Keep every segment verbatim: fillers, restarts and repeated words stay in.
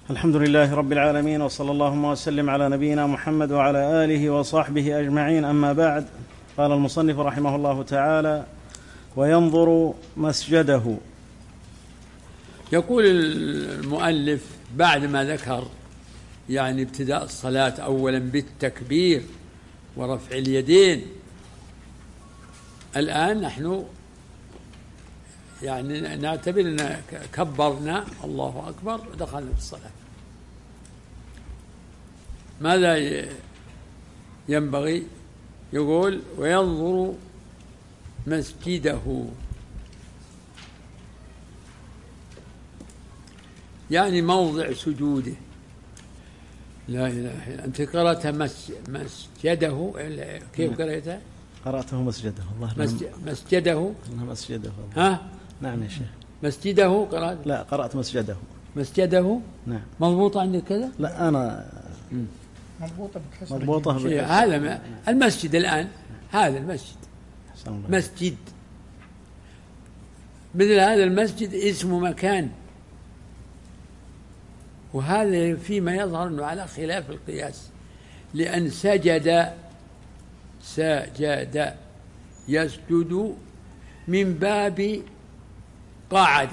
الحمد لله رب العالمين، وصلى اللهم وسلم على نبينا محمد وعلى آله وصحبه أجمعين. أما بعد، قال المصنف رحمه الله تعالى: وينظر مسجده. يقول المؤلف بعد ما ذكر يعني ابتداء الصلاة أولا بالتكبير ورفع اليدين، الآن نحن يعني نعتبر أن كبرنا الله أكبر ودخلنا في الصلاة. ماذا ينبغي؟ يقول: وينظر مسجده، يعني موضع سجوده. لا إله إلا أنت. قرأت مسجده كيف قرأتها؟ قرأته مسجده. الله مسجد مسجده مسجده. ها؟ نعم يا شيخ. مسجده قرأت؟ لا، قرأت مسجده. مسجده. نعم. مضبوط عندك كذا؟ لا، أنا مضبوطة بكسر. مضبوطة بكسر. هذا المسجد الآن، هذا المسجد مسجد. مثل هذا المسجد اسم مكان، وهذا فيما يظهر أنه على خلاف القياس، لأن سجد سجد يسجد من باب قاعد،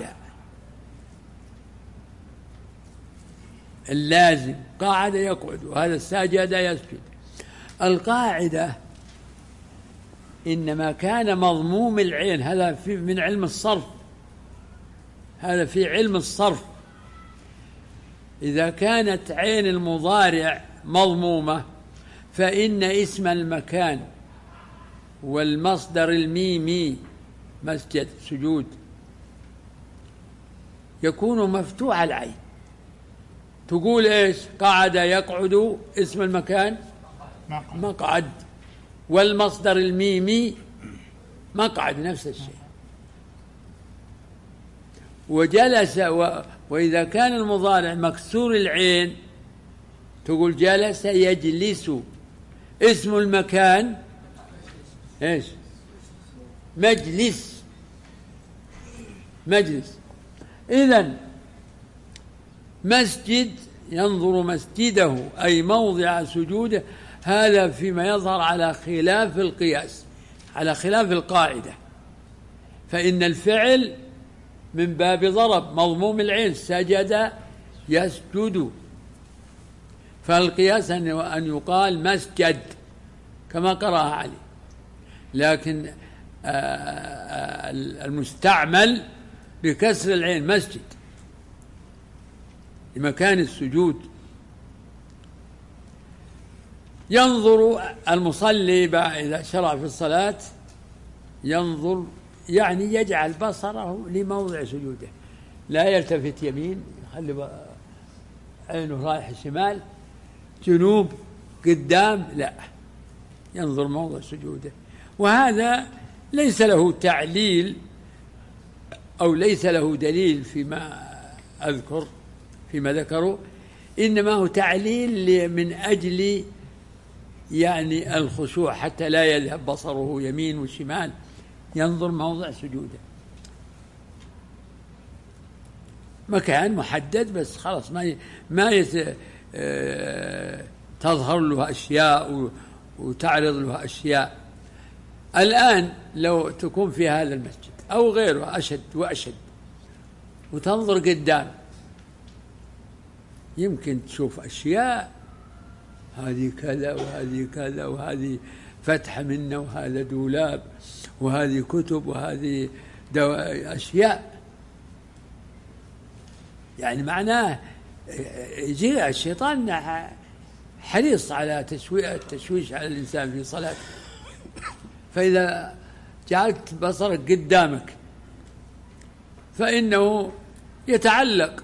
اللازم قاعد يقعد، وهذا سجد يسجد. القاعدة إنما كان مضموم العين، هذا في من علم الصرف، هذا في علم الصرف. إذا كانت عين المضارع مضمومة فإن اسم المكان والمصدر الميمي مسجد سجود يكون مفتوح العين. تقول إيش؟ قعد يقعد، اسم المكان مقعد، والمصدر الميمي مقعد، نفس الشيء. وجلس و... وإذا كان المضارع مكسور العين تقول جلس يجلس، اسم المكان إيش؟ مجلس مجلس. إذن مسجد، ينظر مسجده أي موضع سجوده، هذا فيما يظهر على خلاف القياس، على خلاف القاعدة. فإن الفعل من باب ضرب، مضموم العين، سجد يسجد، فالقياس أن يقال مسجد كما قرأها علي. لكن المستعمل بكسر العين مسجد لمكان السجود. ينظر المصلي إذا شرع في الصلاة، ينظر يعني يجعل بصره لموضع سجوده، لا يلتفت يمين، يخلي عينه رايح شمال، جنوب، قدام، لا، ينظر موضع سجوده. وهذا ليس له تعليل أو ليس له دليل فيما أذكر فيما ذكروا، إنما هو تعليل من أجل يعني الخشوع، حتى لا يذهب بصره يمين وشمال، ينظر موضع سجوده، مكان محدد بس، خلاص ما ي... ما يت... اه... تظهر له أشياء و... وتعرض له أشياء. الآن لو تكون في هذا المسجد أو غيره أشد وأشد وتنظر قدام، يمكن تشوف أشياء، هذه كذا وهذه كذا، وهذه فتحة منه، وهذا دولاب، وهذه كتب، وهذه أشياء. يعني معناه يجي الشيطان حريص على التشويش على الإنسان في صلاته. فإذا جعلت بصرك قدامك فإنه يتعلق،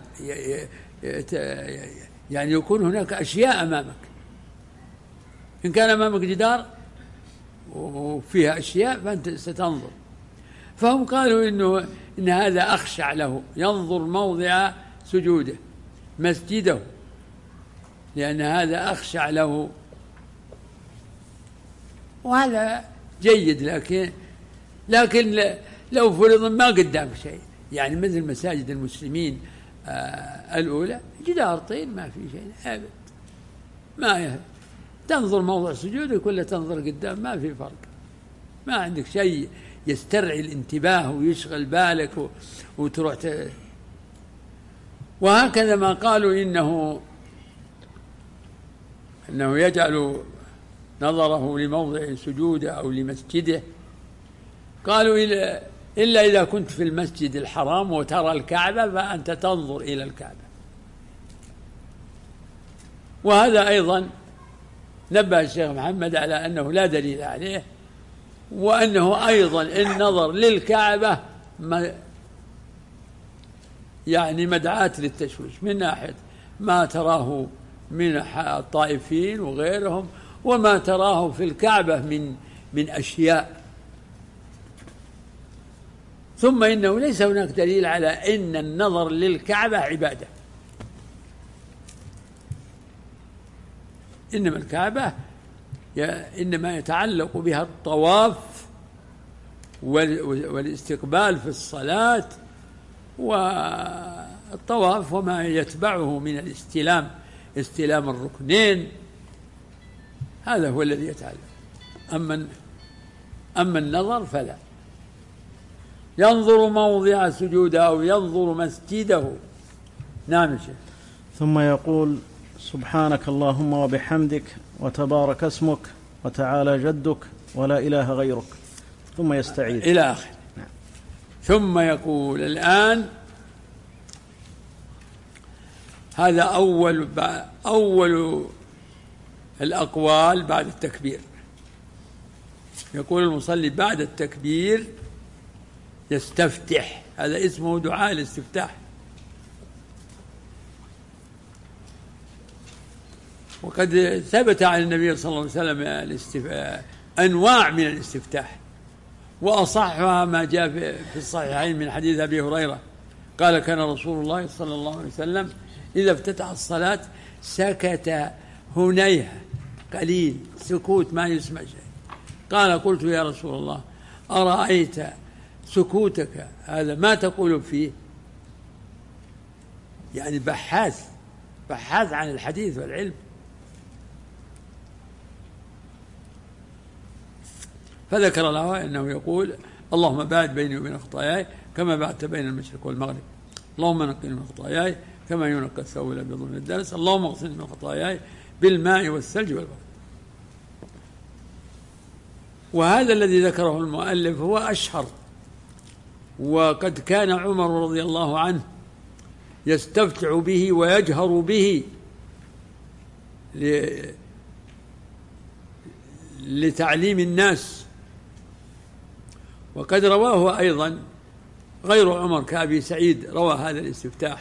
يعني يكون هناك أشياء أمامك. إن كان أمامك جدار وفيها أشياء فأنت ستنظر. فهم قالوا إنه إن هذا أخشع له، ينظر موضع سجوده مسجده، لأن هذا أخشع له، وهذا جيد. لكن لكن لو فرض ما قدام شيء، يعني مثل مساجد المسلمين آه الأولى جدار طين ما في شيء أبد، ما يهد. تنظر موضع سجودك ولا تنظر قدام ما في فرق، ما عندك شيء يسترعي الانتباه ويشغل بالك وتروح ت... وهكذا ما قالوا إنه أنه يجعل نظره لموضع سجوده أو لمسجده، قالوا إلا إذا كنت في المسجد الحرام وترى الكعبة فأنت تنظر إلى الكعبة. وهذا أيضا نبه الشيخ محمد على أنه لا دليل عليه، وأنه أيضا النظر للكعبة يعني مدعاة للتشويش من ناحية ما تراه من الطائفين وغيرهم وما تراه في الكعبة من من أشياء. ثم إنه ليس هناك دليل على أن النظر للكعبة عبادة، إنما الكعبة إنما يتعلق بها الطواف والاستقبال في الصلاة والطواف وما يتبعه من الاستلام، استلام الركنين، هذا هو الذي يتعلق. أما أما النظر فلا. ينظر موضع سجوده أو ينظر مسجده. نعم شيخ. ثم يقول: سبحانك اللهم وبحمدك وتبارك اسمك وتعالى جدك ولا إله غيرك، ثم يستعيذ إلى آخر. نعم. ثم يقول الآن هذا أول أول الأقوال بعد التكبير. يقول المصلي بعد التكبير يستفتح، هذا اسمه دعاء الاستفتاح. وقد ثبت عن النبي صلى الله عليه وسلم الاستف... أنواع من الاستفتاح، وأصحها ما جاء في الصحيحين من حديث أبي هريرة قال: كان رسول الله صلى الله عليه وسلم إذا افتتح الصلاة سكت هنيها قليل، سكوت ما يسمع شيء. قال: قلت يا رسول الله أرأيت سكوتك هذا ما تقول فيه؟ يعني بحاث بحاث عن الحديث والعلم. فذكر له أنه يقول: اللهم باعد بيني وبين خطاياي كما بعدت بين المشرق والمغرب، اللهم نقني من خطاياي كما ينقى الثوب الأبيض من الدنس، اللهم اغسلني من خطاياي بالماء والثلج والبرد. وهذا الذي ذكره المؤلف هو أشهر، وقد كان عمر رضي الله عنه يستفتع به ويجهر به لتعليم الناس. وقد رواه أيضا غير عمر كأبي سعيد روى هذا الاستفتاح.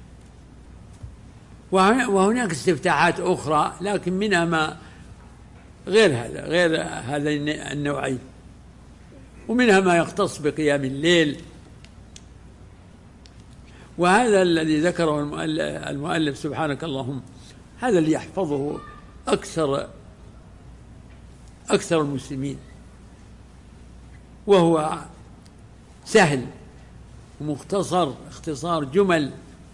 وهناك استفتاحات أخرى لكن منها ما غير هذا غير هذين النوعين، ومنها ما يختص بقيام الليل. وهذا الذي ذكره المؤلف سبحانك اللهم، هذا اللي يحفظه أكثر أكثر المسلمين، وهو سهل ومختصر اختصار جمل.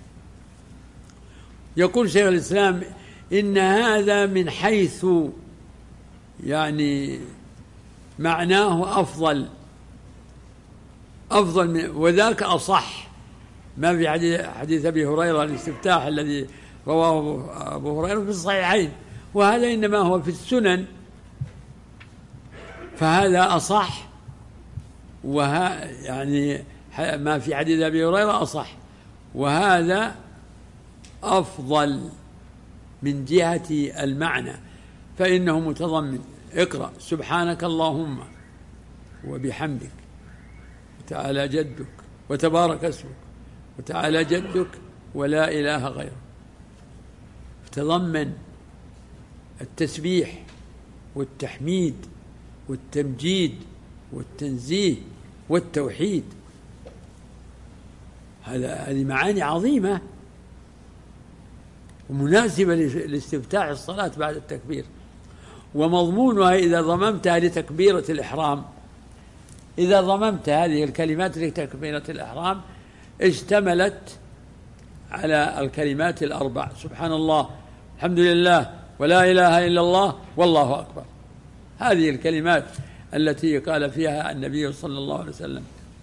يقول شيخ الإسلام: إن هذا من حيث يعني معناه أفضل أفضل من وذاك أصح ما في حديث أبي هريرة الاستفتاح الذي رواه أبو هريرة في الصحيحين، وهذا إنما هو في السنن، فهذا أصح. وها يعني ما في حديث أبي هريرة أصح، وهذا أفضل من جهة المعنى، فإنه متضمن. اقرأ: سبحانك اللهم وبحمدك وتعالى جدك وتبارك اسمك وتعالى جدك ولا إله غيرك. تضمن التسبيح والتحميد والتمجيد والتنزيه والتوحيد. هذا هذه معاني عظيمة ومناسبة لاستفتاح الصلاة بعد التكبير. ومضمونها إذا ضممتها لتكبيرة الإحرام، إذا ضممت هذه الكلمات لتكبيرة الإحرام اشتملت على الكلمات الأربع: سبحان الله، الحمد لله، ولا إله إلا الله، والله أكبر. هذه الكلمات التي قال فيها النبي صلى الله عليه وسلم: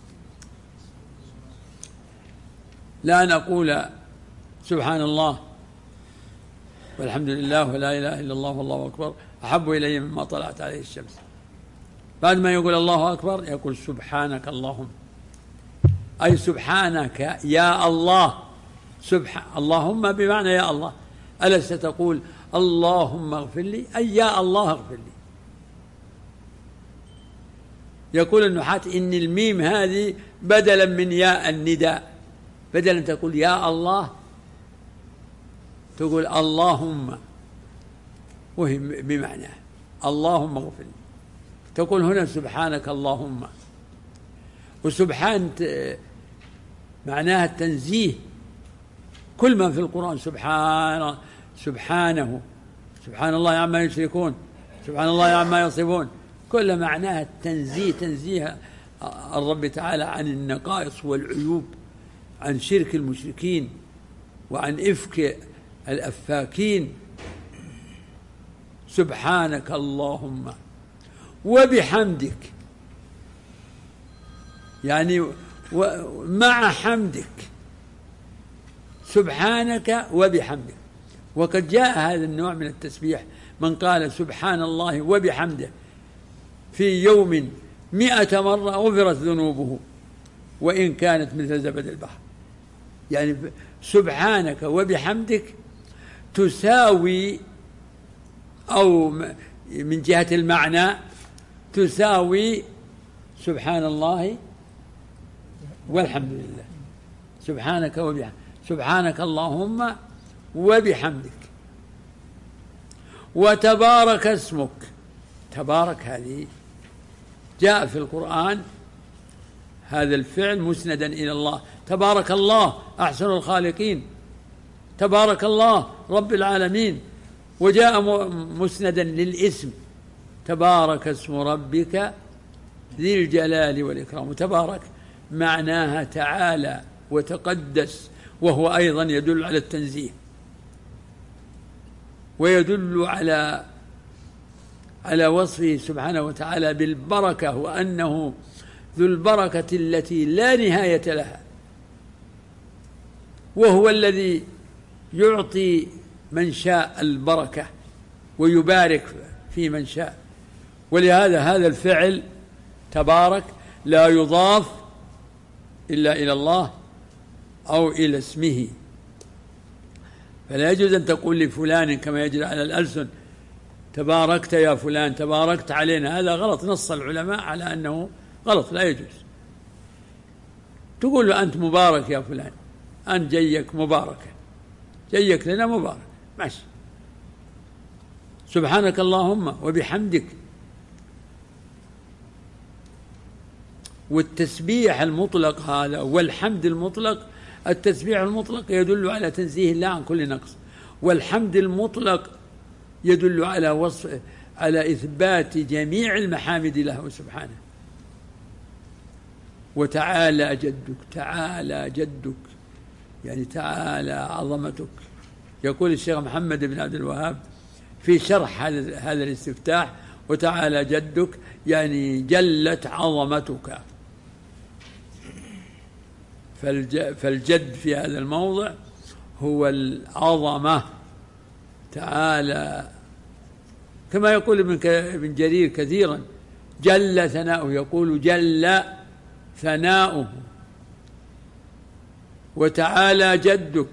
لا أن أقول سبحان الله والحمد لله ولا إله إلا الله والله أكبر أحب إلي مما طلعت عليه الشمس. بعد ما يقول الله أكبر يقول: سبحانك اللهم، أي سبحانك يا الله. سبحان اللهم بمعنى يا الله، ألست تقول اللهم اغفر لي، أي يا الله اغفر لي. يقول النحاة إن الميم هذه بدلا من ياء النداء، بدلا تقول يا الله تقول اللهم، وهي بمعنى اللهم اغفر لي. تقول هنا سبحانك اللهم، وسبحان معناها التنزيه. كل ما في القرآن سبحان سبحانه، سبحان الله عما يشركون، سبحان الله عما يصفون، كل معناها التنزيه، تنزيه الرب تعالى عن النقائص والعيوب، عن شرك المشركين وعن إفك الأفاكين. سبحانك اللهم وبحمدك، يعني مع حمدك، سبحانك وبحمدك. وقد جاء هذا النوع من التسبيح: من قال سبحان الله وبحمده في يوم مئة مرة غفرت ذنوبه وإن كانت مثل زبد البحر. يعني سبحانك وبحمدك تساوي، أو من جهة المعنى تساوي سبحان الله والحمد لله. سبحانك وبحمدك، سبحانك اللهم وبحمدك. وتبارك اسمك، تبارك هذه جاء في القرآن هذا الفعل مسندا إلى الله: تبارك الله أحسن الخالقين، تبارك الله رب العالمين. وجاء مسندا للاسم: تبارك اسم ربك ذي الجلال والإكرام. تبارك معناها تعالى وتقدس، وهو أيضا يدل على التنزيه، ويدل على على وصفه سبحانه وتعالى بالبركة، وأنه ذو البركة التي لا نهاية لها، وهو الذي يعطي من شاء البركة ويبارك في من شاء. ولهذا هذا الفعل تبارك لا يضاف إلا إلى الله أو إلى اسمه، فلا يجوز أن تقول لفلان كما يجري على الألسن: تباركت يا فلان، تباركت علينا. هذا غلط، نص العلماء على أنه غلط، لا يجوز. تقول له أنت مبارك يا فلان، أنت جيك مباركة، جيك لنا مبارك، ماشي. سبحانك اللهم وبحمدك. والتسبيح المطلق هذا والحمد المطلق، التسبيح المطلق يدل على تنزيه الله عن كل نقص، والحمد المطلق يدل على وصف على إثبات جميع المحامد له سبحانه. وتعالى جدك، تعالى جدك يعني تعالى عظمتك. يقول الشيخ محمد بن عبد الوهاب في شرح هذا الاستفتاح: وتعالى جدك يعني جلت عظمتك. فالجد في هذا الموضع هو العظمة. تعالى كما يقول ابن جرير كثيرا: جل ثناؤه، يقول جل ثناؤه. وتعالى جدك.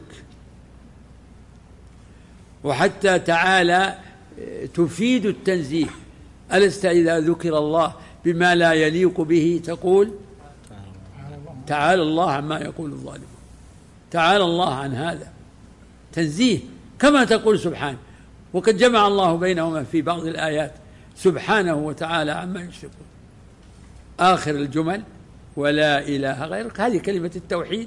وحتى تعالى تفيد التنزيه. ألست إذا ذكر الله بما لا يليق به تقول تعالى الله عما يقول الظالمون، تعالى الله عن هذا، تنزيه. كما تقول سبحانه، وقد جمع الله بينهما في بعض الآيات: سبحانه وتعالى عما يشركون. آخر الجمل: ولا إله غيرك، هذه كلمة التوحيد،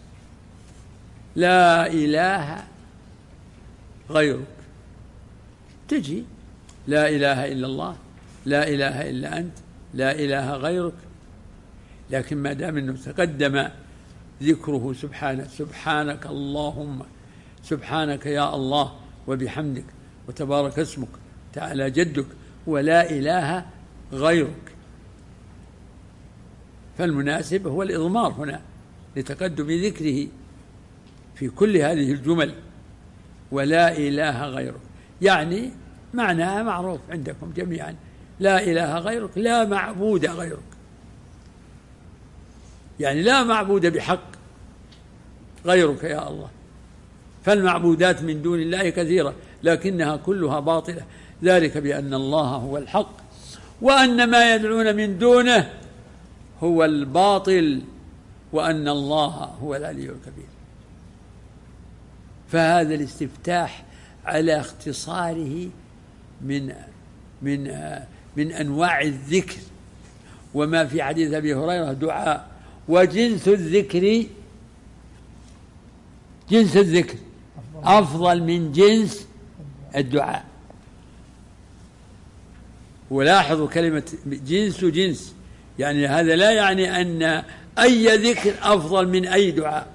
لا إله غيرك. تجي لا إله إلا الله، لا إله إلا أنت، لا إله غيرك. لكن ما دام أنه تقدم ذكره سبحانه، سبحانك اللهم، سبحانك يا الله وبحمدك وتبارك اسمك تعالى جدك ولا إله غيرك. فالمناسب هو الإضمار هنا لتقدم ذكره في كل هذه الجمل، ولا إله غيرك، يعني معناها معروف عندكم جميعا، لا إله غيرك، لا معبود غيرك، يعني لا معبود بحق غيرك يا الله. فالمعبودات من دون الله كثيرة لكنها كلها باطلة، ذلك بأن الله هو الحق وأن ما يدعون من دونه هو الباطل وأن الله هو العلي الكبير. فهذا الاستفتاح على اختصاره من من من أنواع الذكر. وما في حديث أبي هريرة دعاء، وجنس الذكر جنس الذكر أفضل من جنس الدعاء. ولاحظوا كلمة جنس جنس، يعني هذا لا يعني أن أي ذكر أفضل من أي دعاء،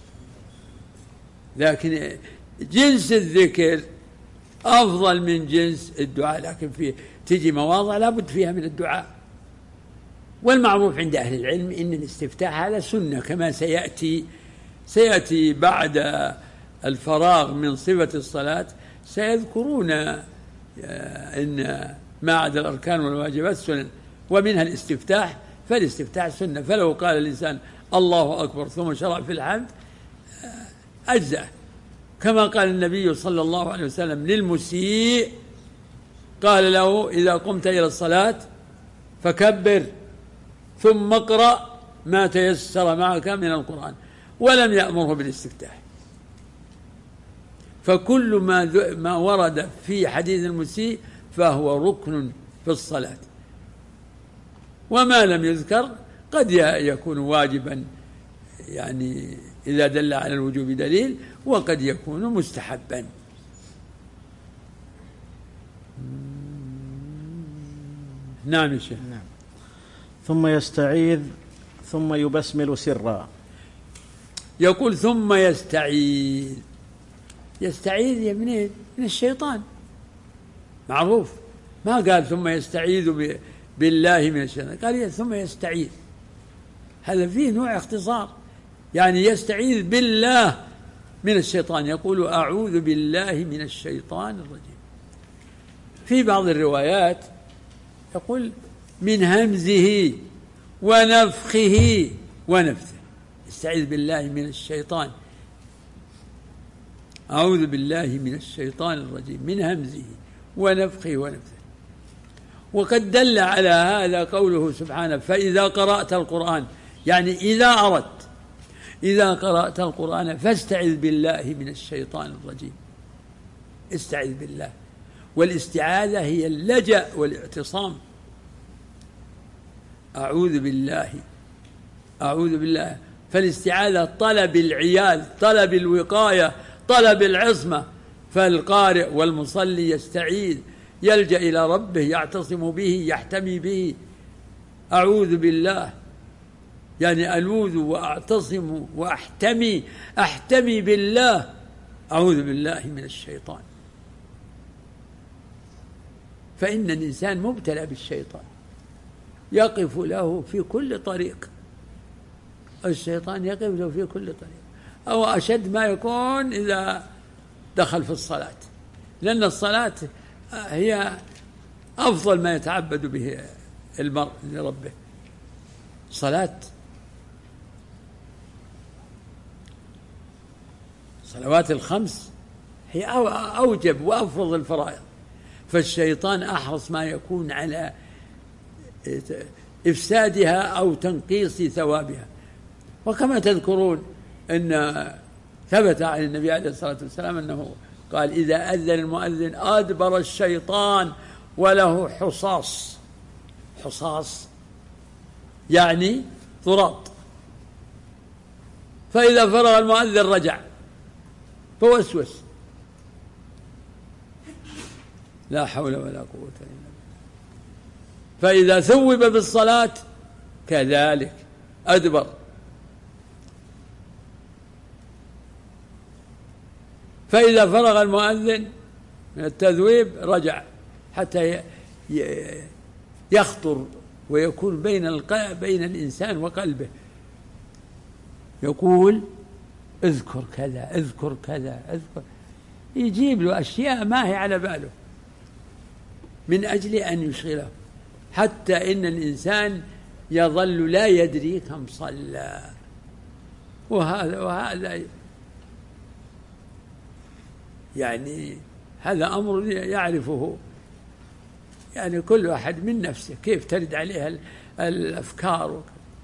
لكن جنس الذكر أفضل من جنس الدعاء، لكن في تجي مواضع لابد فيها من الدعاء. والمعروف عند أهل العلم إن الاستفتاح هذا سنة، كما سيأتي سيأتي بعد الفراغ من صفة الصلاة سيذكرون إن ما عدا الأركان والواجبات سنن، ومنها الاستفتاح. فالاستفتاح سنة، فلو قال الإنسان الله أكبر ثم شرع في الحمد أجزأ، كما قال النبي صلى الله عليه وسلم للمسيء، قال له إذا قمت إلى الصلاة فكبر ثم اقرأ ما تيسر معك من القرآن، ولم يأمره بالاستفتاح. فكل ما ما ورد في حديث المسيء فهو ركن في الصلاة، وما لم يذكر قد يكون واجبا يعني إذا دل على الوجوب دليل، وقد يكون مستحبا. نعم يا شيخ. نعم. ثم يستعيذ ثم يبسمل سرا. يقول ثم يستعيذ، يستعيذ منين؟ من الشيطان، معروف. ما قال ثم يستعيذ بالله من الشيطان، قال ثم يستعيذ. هذا فيه نوع اختصار، يعني يستعيذ بالله من الشيطان، يقول أعوذ بالله من الشيطان الرجيم. في بعض الروايات يقول من همزه ونفخه ونفثه، استعيذ بالله من الشيطان، أعوذ بالله من الشيطان الرجيم، من همزه ونفخه ونفثه. وقد دل على هذا قوله سبحانه فإذا قرأت القرآن، يعني إذا أردت إذا قرأت القرآن فاستعذ بالله من الشيطان الرجيم، استعذ بالله. والاستعاذة هي اللجأ والاعتصام. أعوذ بالله أعوذ بالله فالاستعاذة طلب العياذ، طلب الوقاية، طلب العصمة. فالقارئ والمصلي يستعيذ، يلجأ إلى ربه، يعتصم به، يحتمي به. أعوذ بالله يعني ألوذ وأعتصم وأحتمي، أحتمي بالله، أعوذ بالله من الشيطان. فإن الإنسان مبتلى بالشيطان، يقف له في كل طريق، الشيطان يقف له في كل طريق، أو أشد ما يكون إذا دخل في الصلاة، لأن الصلاة هي أفضل ما يتعبد به المرء لربه. صلاة صلوات الخمس هي أوجب وأفرض الفرائض، فالشيطان أحرص ما يكون على إفسادها أو تنقيص ثوابها. وكما تذكرون أن ثبت عن النبي عليه الصلاة والسلام أنه قال إذا أذن المؤذن أدبر الشيطان وله حصاص، حصاص يعني ضراط، فإذا فرغ المؤذن رجع فوسوس. لا حول ولا قوة إلا بالله. فإذا ثوب بالصلاة كذلك أدبر. فإذا فرغ المؤذن من التذويب رجع حتى يخطر ويكون بين القلب بين الإنسان وقلبه، يقول اذكر كذا اذكر كذا اذكر، يجيب له أشياء ما هي على باله من أجل أن يشغله، حتى إن الإنسان يظل لا يدري كم صلى. وهذا وهذا يعني هذا أمر يعرفه يعني كل واحد من نفسه، كيف ترد عليها الأفكار.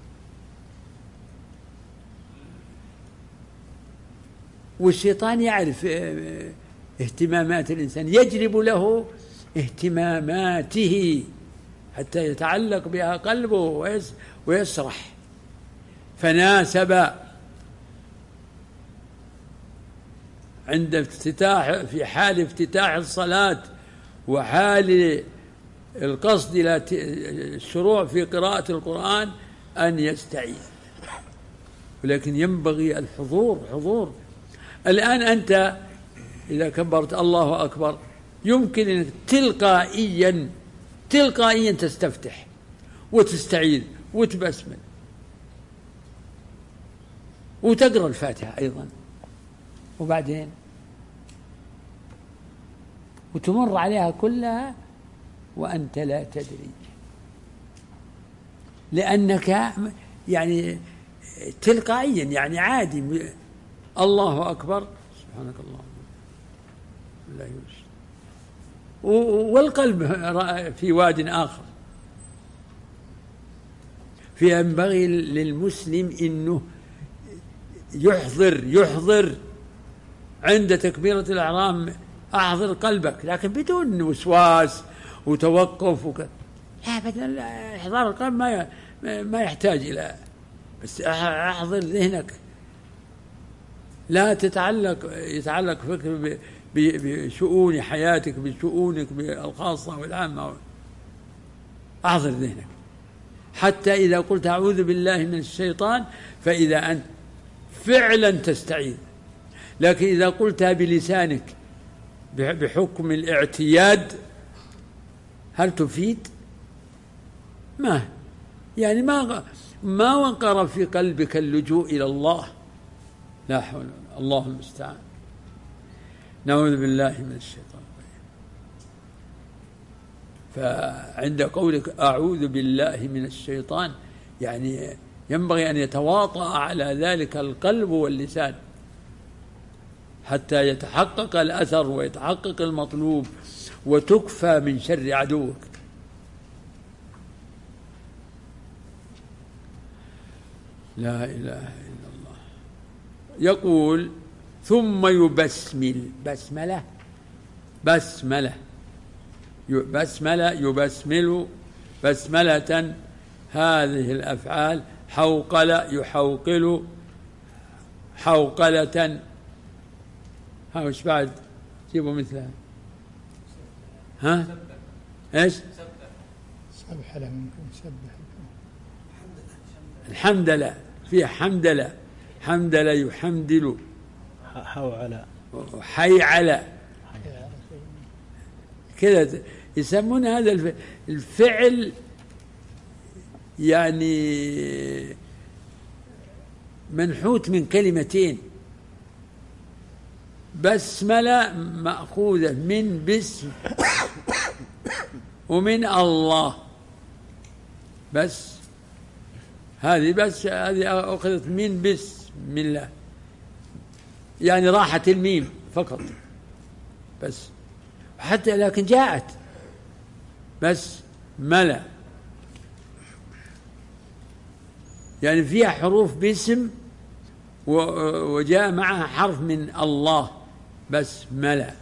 والشيطان يعرف اهتمامات الإنسان، يجلب له اهتماماته حتى يتعلق بها قلبه ويسرح. فناسب عند افتتاح في حال افتتاح الصلاة وحال القصد إلى الشروع في قراءة القرآن أن يستعيذ، ولكن ينبغي الحضور حضور. الآن أنت إذا كبرت الله أكبر يمكن أن تلقائيا تلقائيا تستفتح وتستعيذ وتبسمل وتقرأ الفاتحة أيضا، وبعدين وتمر عليها كلها وأنت لا تدري، لأنك يعني تلقائيا يعني عادي الله أكبر سبحانك اللهم لا يوجد، والقلب في واد آخر. فينبغي للمسلم إنه يحضر يحضر عند تكبيرة الإحرام، أحضر قلبك لكن بدون وسواس وتوقف وك... لا بدل إحضار القلب ما ما يحتاج إلى، بس أحضر ذهنك، لا تتعلق يتعلق فكر بشؤون حياتك بشؤونك الخاصة والعامة. أحضر ذهنك حتى إذا قلت أعوذ بالله من الشيطان فإذا أنت فعلا تستعيذ، لكن إذا قلتها بلسانك بحكم الاعتياد هل تفيد؟ ما يعني ما ما وقر في قلبك اللجوء إلى الله. لا حول ولا قوة، الله المستعان. نعوذ بالله من الشيطان. فعند قولك أعوذ بالله من الشيطان يعني ينبغي أن يتواطأ على ذلك القلب واللسان حتى يتحقق الأثر ويتحقق المطلوب وتكفى من شر عدوك. لا إله إلا الله. يقول ثم يبسمل، بسملة بسملة بسملة يبسمل بسملة، هذه الأفعال حوقل يحوقل حوقلة. ها وش بعد جيبوا مثلها؟ ها ايش؟ سبح له ممكن سبح الحمد لله، في حمد لله حمد لله يحمدل حوعلى حيعلى كذا يسمون هذا الفعل يعني منحوت من كلمتين، بسملة مأخوذة من بسم ومن الله، بس هذه بس هذه أخذت من بسم الله يعني راحت الميم فقط بس، حتى لكن جاءت بس ملا يعني فيها حروف باسم وجاء معها حرف من الله، بس ملا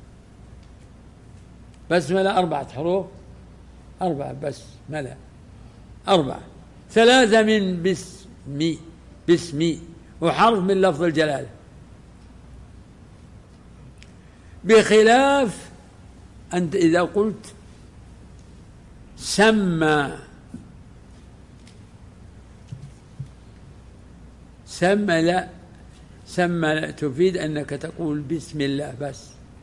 بس ملا أربعة حروف، أربعة بس ملا أربعة، ثلاثة من باسمي باسمي وحرف من لفظ الجلالة، بخلاف أنت إذا قلت سمى سمى لا سمى تفيد أنك تقول بسم الله بس.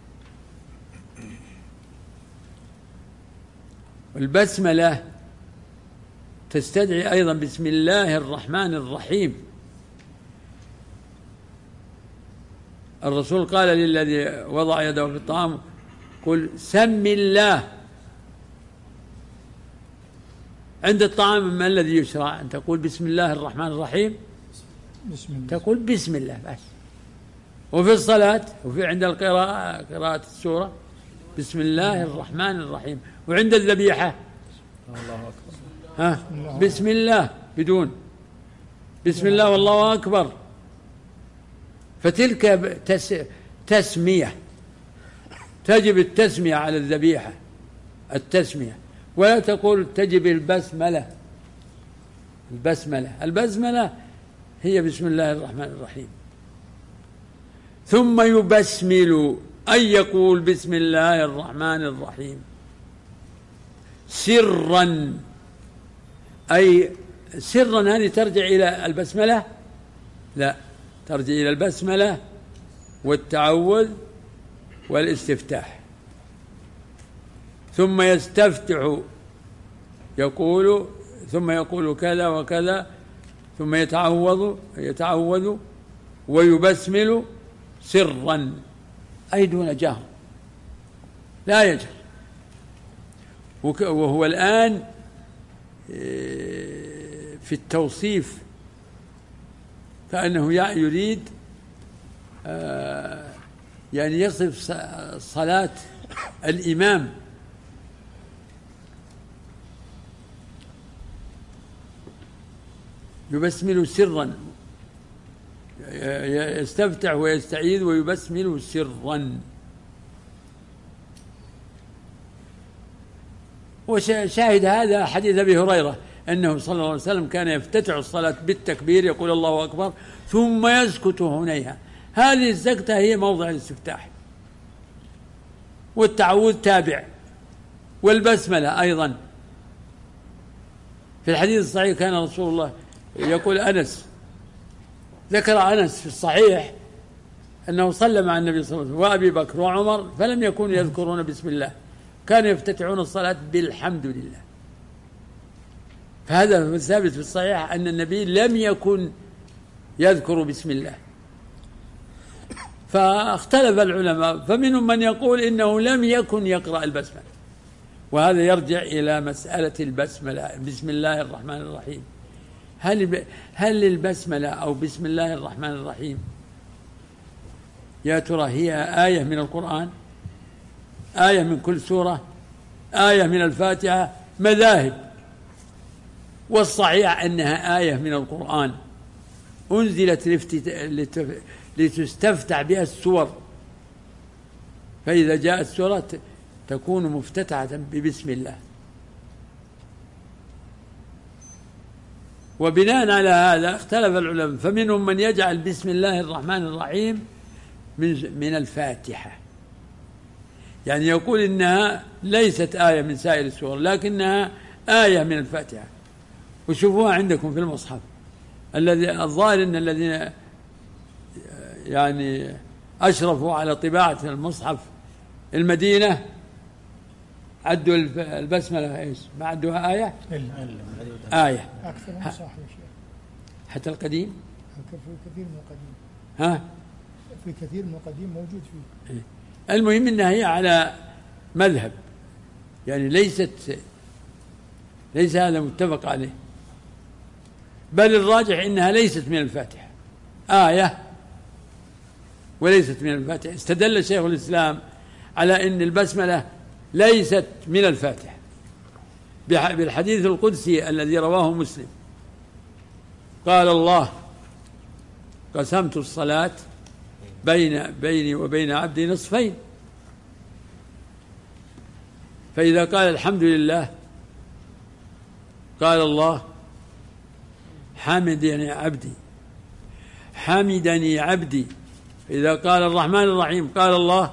والبسملة تستدعي أيضا بسم الله الرحمن الرحيم. الرسول قال للذي وضع يده في الطعام قل سم الله. عند الطعام ما الذي يشرع؟ أن تقول بسم الله الرحمن الرحيم، بسم الله. تقول بسم الله بس. وفي الصلاة وفي عند القراءة قراءة السورة بسم الله الرحمن الرحيم. وعند الذبيحة الله أكبر ها بسم الله بدون بسم الله والله أكبر. فتلك تس تسمية، تجب التسمية على الذبيحة، التسمية، ولا تقول تجب البسملة. البسملة البسملة هي بسم الله الرحمن الرحيم. ثم يبسمل أي يقول بسم الله الرحمن الرحيم سرا، أي سرا هذه ترجع إلى البسملة؟ لا، ترجع إلى البسملة والتعوذ والاستفتاح. ثم يستفتح يقول ثم يقول كذا وكذا، ثم يتعوذ يتعوذ ويبسمل سرا أي دون جهر، لا يجهر. وهو الآن في التوصيف كأنه يريد يعني يصف صلاة الإمام. يبسمل سرا، يستفتح ويستعيذ ويبسمل سرا. وشاهد هذا حديث أبي هريرة أنه صلى الله عليه وسلم كان يفتتح الصلاة بالتكبير يقول الله أكبر ثم يسكت هنيها. هذه السكتة هي موضع الاستفتاح، والتعوذ تابع، والبسملة أيضا. في الحديث الصحيح كان رسول الله يقول أنس، ذكر أنس في الصحيح أنه صلى مع النبي صلى الله عليه وسلم وأبي بكر وعمر فلم يكونوا يذكرون بسم الله، كانوا يفتتحون الصلاة بالحمد لله. فهذا ثابت في الصحيح أن النبي لم يكن يذكر بسم الله. فاختلف العلماء، فمنهم من يقول إنه لم يكن يقرأ البسملة، وهذا يرجع إلى مسألة البسملة بسم الله الرحمن الرحيم. هل هل البسملة أو بسم الله الرحمن الرحيم يا ترى هي آية من القرآن، آية من كل سورة، آية من الفاتحة؟ مذاهب، والصحيح أنها آية من القرآن أنزلت لتستفتح بها السور، فإذا جاءت السورة تكون مفتتحة ببسم الله. وبناء على هذا اختلف العلماء، فمنهم من يجعل بسم الله الرحمن الرحيم من من الفاتحة، يعني يقول إنها ليست آية من سائر السور لكنها آية من الفاتحة. وشوفوها عندكم في المصحف، الذي الظاهر أن الذين يعني أشرفوا على طباعة المصحف المدينة عدوا البسملة إيش؟ ما عدوها آية؟ آية أكثر من صحيح حتى القديم؟ في كثير من القديم. ها؟ في كثير من القديم موجود فيه. المهم أنها هي على مذهب، يعني ليست ليس هذا متفق عليه، بل الراجح إنها ليست من الفاتحة، آية وليست من الفاتحة. استدل شيخ الإسلام على أن البسملة ليست من الفاتحة بالحديث القدسي الذي رواه مسلم، قال الله قسمت الصلاة بين بيني وبين عبدي نصفين، فإذا قال الحمد لله قال الله حمدني عبدي حمدني عبدي، فإذا قال الرحمن الرحيم قال الله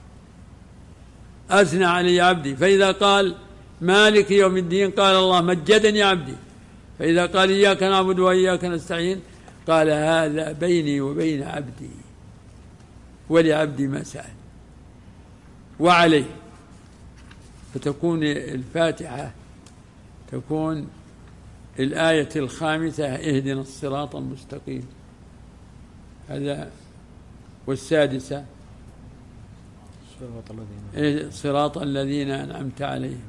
أثنى علي عبدي، فإذا قال مالك يوم الدين قال الله مجدني عبدي، فإذا قال إياك نعبد وإياك نستعين قال هذا بيني وبين عبدي ولعبدي ما سأل وعليه. فتكون الفاتحة تكون الآية الخامسة اهدنا الصراط المستقيم، هذا. والسادسة صراط الذين أنعمت عليهم،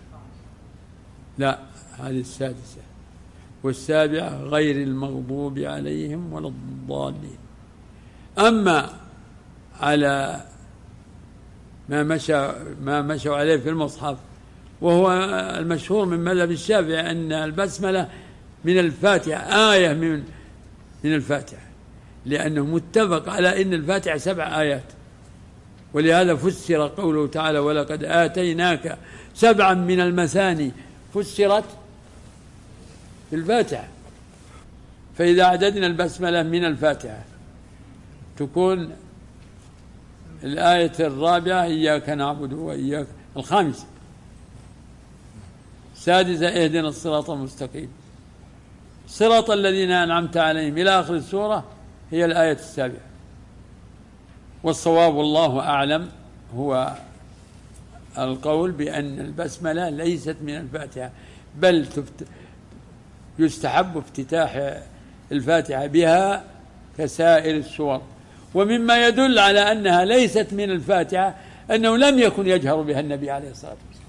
لا هذه السادسة. والسابعة غير المغضوب عليهم ولا الضالين. أما على ما مشى ما مشوا عليه في المصحف، وهو المشهور من مذهب الشافعي أن البسملة من الفاتحة، آية من من الفاتحة، لأنه متفق على أن الفاتحة سبع آيات. ولهذا فسر قوله تعالى ولقد آتيناك سبعا من المثاني، فسرت بالفاتحة. فإذا عددنا البسملة من الفاتحة تكون الآية الرابعة إياك نعبد وإياك، الخامسة السادسة اهدنا الصراط المستقيم، صراط الذين أنعمت عليهم إلى آخر السورة هي الآية السابعة. والصواب والله أعلم هو القول بأن البسملة ليست من الفاتحة، بل يستحب افتتاح الفاتحة بها كسائر السور. ومما يدل على أنها ليست من الفاتحة أنه لم يكن يجهر بها النبي عليه الصلاة والسلام.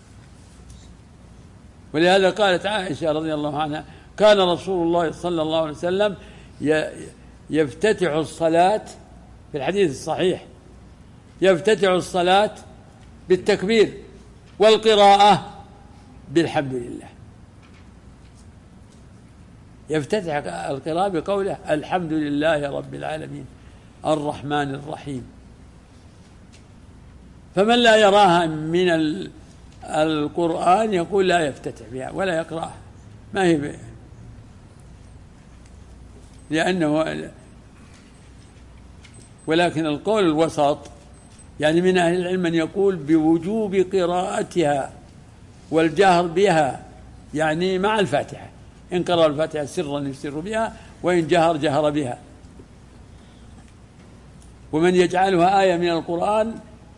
ولهذا قالت عائشة رضي الله عنها كان رسول الله صلى الله عليه وسلم يفتتح الصلاة في الحديث الصحيح، يفتتح الصلاة بالتكبير والقراءة بالحمد لله. يفتتح القراءة بقوله الحمد لله رب العالمين الرحمن الرحيم. فمن لا يراها من القرآن يقول لا يفتتح بها ولا يقرأها، ما هي بها، لأنه ولكن القول الوسط يعني من أهل العلم من يقول بوجوب قراءتها والجهر بها، يعني مع الفاتحة، إن قرأ الفاتحة سرا يسر بها، وإن جهر جهر بها. ومن يجعلها آية من القرآن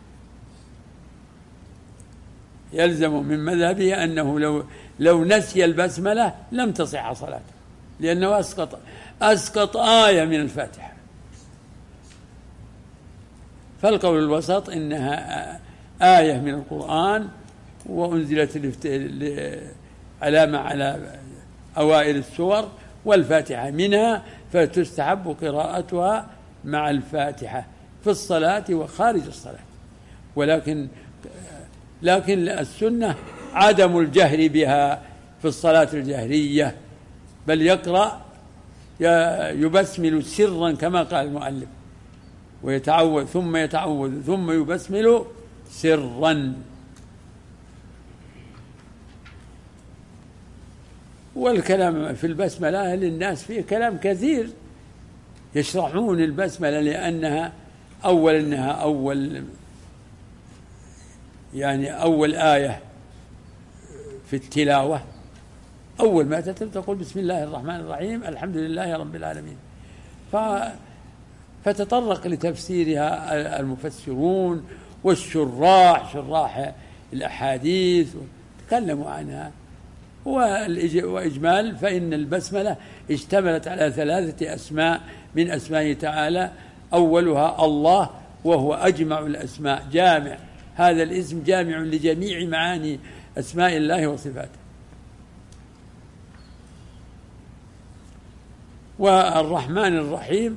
يلزم من مذهبه أنه لو لو نسي البسملة لم تصح صلاته، لأنه أسقط أسقط آية من الفاتحة. فالقول الوسط إنها آية من القرآن وأنزلت علامة على أوائل السور، والفاتحة منها، فتستحب قراءتها مع الفاتحة في الصلاة وخارج الصلاة. ولكن لكن السنة عدم الجهر بها في الصلاة الجهرية، بل يقرأ يبسمل سرا كما قال المؤلف، ويتعوذ ثم يتعوذ ثم يبسمل سرا. والكلام في البسملة للناس فيه كلام كثير، يشرحون البسملة لأنها أول إنها أول يعني أول آية في التلاوة، أول ما تتم تقول بسم الله الرحمن الرحيم الحمد لله رب العالمين. ف فتطرق لتفسيرها المفسرون والشراح، شراح الأحاديث، تكلموا عنها. وإجمال فإن البسملة اشتملت على ثلاثة أسماء من أسمائه تعالى، أولها الله وهو أجمع الأسماء، جامع، هذا الاسم جامع لجميع معاني أسماء الله وصفاته. والرحمن الرحيم